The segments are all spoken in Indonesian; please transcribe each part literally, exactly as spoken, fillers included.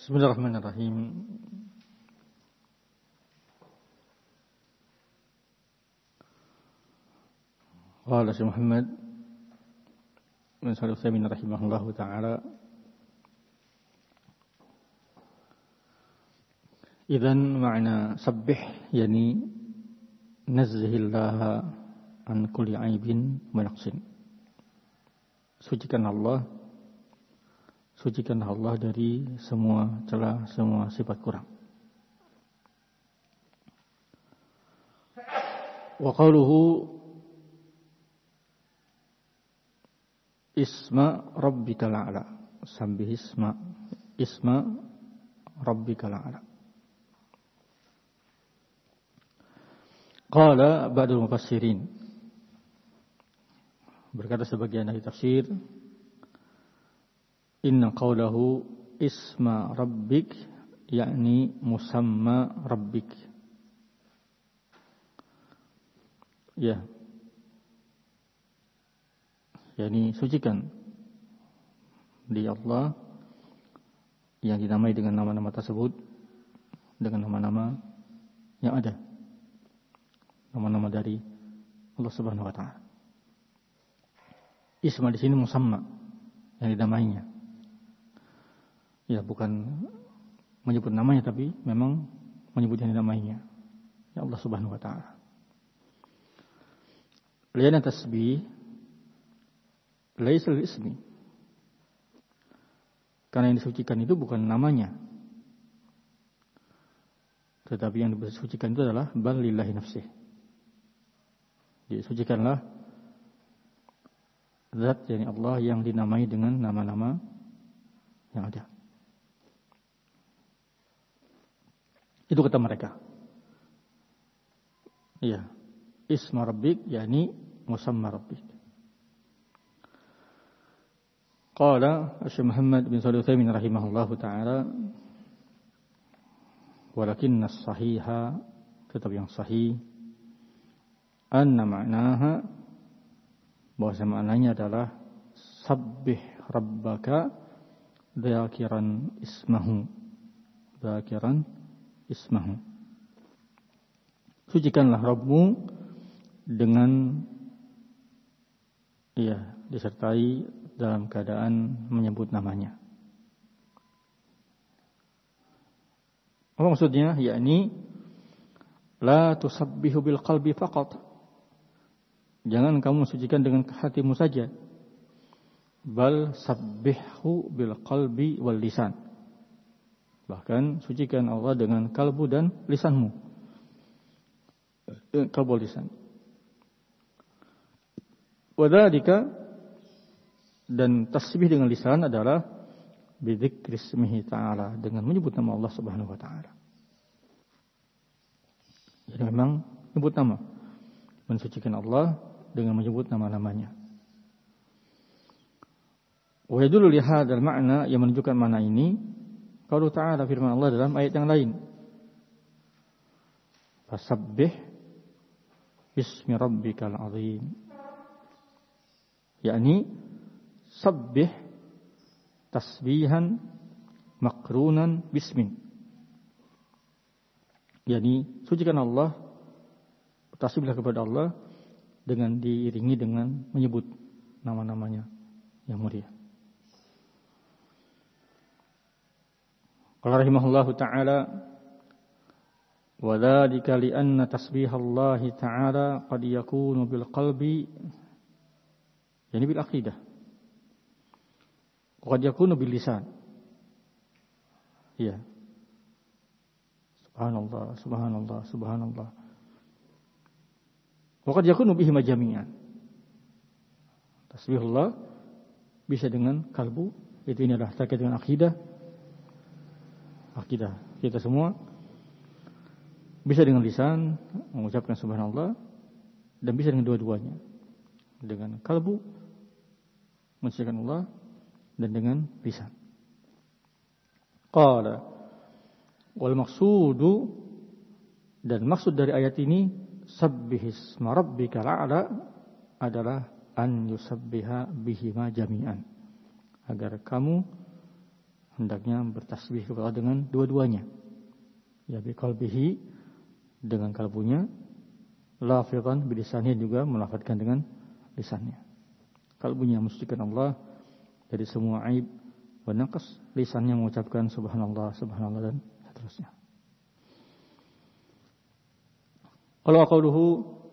Bismillahirrahmanirrahim. Qala Syekh Muhammad bin Shalih Al-Utsaimin rahimahullahu taala, idzan ma'na sabbih yani nazzihillah an kulli aibin wa naqsin. Sucikan Allah, sucikanlah Allah dari semua celah, semua sifat kurang. Wa qawluhu isma rabbikal a'la, sabbih isma isma rabbikal a'la. Qala ba'dul mufassirin, berkata sebagian ahli tafsir, inna qawlahu isma rabbik yakni musamma rabbik. Ya, yakni sucikan di Allah yang dinamai dengan nama-nama tersebut, dengan nama-nama yang ada, nama-nama dari Allah Subhanahu wa taala. Isma di sini musamma, yang dinamainya. Ya, bukan menyebut namanya, tapi memang menyebut yang dinamainya, ya Allah Subhanahu wa taala. Lian tasbih laisa ismi, karena yang disucikan itu bukan namanya, tetapi yang disucikan itu adalah bal lillahi nafsih. Disucikanlah zat, yakni Allah, yang dinamai dengan nama-nama yang ada. Itu kata mereka. Iya, isma rabbik yakni musamma rabbik. Qala Syekh Muhammad bin Shalih Al-Utsaimin rahimahullahu taala, walakinna as-sahiha, tetap yang sahih, anna ma'naha, bahwa maknanya adalah sabbih rabbaka dzakiran ismahu, dzakiran ismahu. Sucikanlah Rabbmu dengan, iya, disertai dalam keadaan menyebut namanya. Apa maksudnya? Yakni la tusabbihu bil qalbi faqat. Jangan kamu sucikan dengan hatimu saja. Bal sabbihhu bil qalbi wal lisan. Bahkan sucikan Allah dengan kalbu dan lisanmu. Kalbu lisan. Wadzalika, dan tasbih dengan lisan adalah bidzikri ismihi ta'ala, dengan menyebut nama Allah Subhanahu wa taala. Jadi memang menyebut nama, mensucikan Allah dengan menyebut nama-namanya. Wa yadullu li hadzal ma'na, yang menunjukkan makna ini, qaulu ta'ala, firman Allah dalam ayat yang lain, fasabbih bismi rabbikal azim, yakni sabbih tasbihan makrunan bismin, yakni sucikan Allah, tasbihlah kepada Allah dengan diiringi dengan menyebut nama-namanya yang mulia. Qala rahimahullahu ta'ala, wa dzalika li anna tasbihallahi ta'ala qad yakunu bil qalbi, yani bil aqidah, wa qad yakunu bil lisan. Ya, subhanallah, subhanallah, subhanallah. Wa qad yakunu bihi majami'an. Tasbihullah bisa dengan kalbu, itu ini adalah terkait dengan akidah. Akidah kita semua. Bisa dengan lisan mengucapkan subhanallah, dan bisa dengan dua-duanya, dengan kalbu mensucikan Allah dan dengan lisan. Qala wal maqsudu, dan maksud dari ayat ini, sabbihisma rabbikal a'la, adalah an yusabbiha bihima jami'an, agar kamu, hendaknya bertasbih kepada Allah dengan dua-duanya. Ya biqalbihi, dengan kalbunya, lafizan bilisannya, juga melafadzkan dengan lisannya. Kalbunya mensucikan Allah dari semua aib wa naqas, lisannya mengucapkan subhanallah, subhanallah, dan seterusnya. Qala qawluhu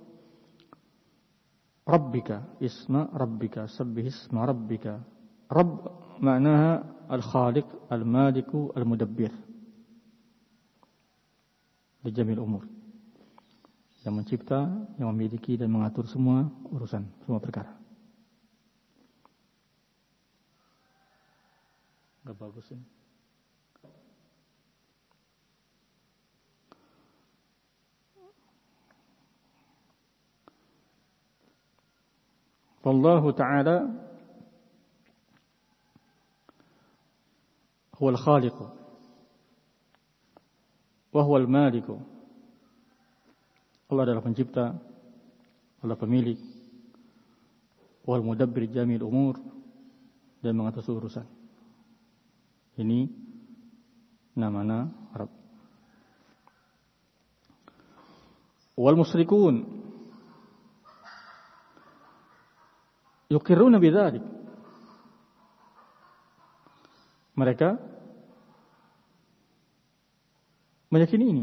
rabbika, isma rabbika, sabbih isma rabbika. Rabb maknaha al-khaliq, al-maliku, al-mudabbir di jamil umur, yang mencipta, yang memiliki dan mengatur semua urusan, semua perkara. Enggak bagus ini. Wallahu ta'ala huwal khaliqu wa huwal maliku. Allah adalah pencipta, Allah pemilik, wal mudabbir jamil umur, dan mengatur urusan. Ini namanya Rabb. Wal musyrikun yuqirruna bidzalik. Mereka meyakini ini.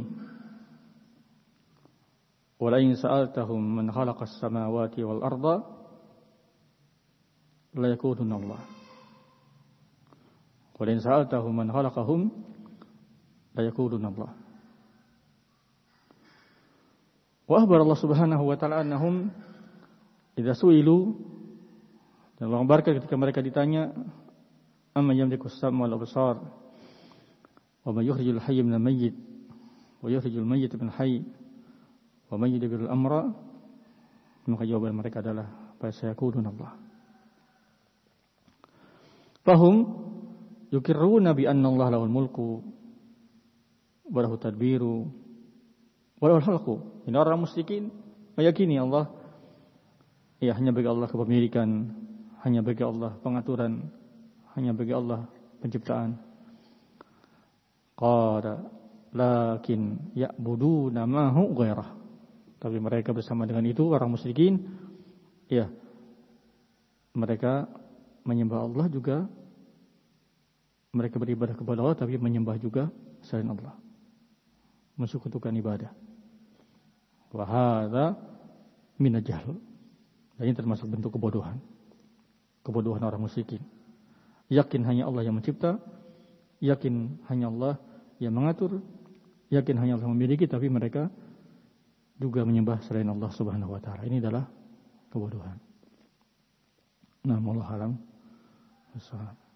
Wala in sa'altahum man khalaqas samawati wal arda la yaquluna Allah. Wala in sa'altahum man khalaqahum la yaquluna Allah. Wa akhbar Allah Subhanahu wa ta'ala annahum idza su'ilu, dan Allah memberitakan ketika mereka ditanya, amma yamliku as-sam'a wal absar wa may yukhrijul hayya minal mayyit wa yukhrijul mayyita minal hayy wa may yudabbirul amra, maka jawaban mereka adalah fa sayaquluna Allah. Fahum yukirruna bi anna Allah lahul mulku wa lahu tadbiru wa lahul khalqu. Ini orang musyrikin meyakini Allah, ya hanya bagi Allah kepemilikan, hanya bagi Allah pengaturan, hanya bagi Allah penciptaan. Qala lakin ya'buduna ma hu ghairah. Tapi mereka bersama dengan itu, orang musyrikin, ya mereka menyembah Allah juga, mereka beribadah kepada Allah, tapi menyembah juga selain Allah, mensekutukan ibadah. Wa hadza min al-jahl. Dan ini termasuk bentuk kebodohan. Kebodohan orang musyrikin. Yakin hanya Allah yang mencipta, yakin hanya Allah yang mengatur, yakin hanya Allah yang memiliki, tapi mereka juga menyembah selain Allah Subhanahu wa taala. Ini adalah kebodohan. Nah, wallahu a'lam.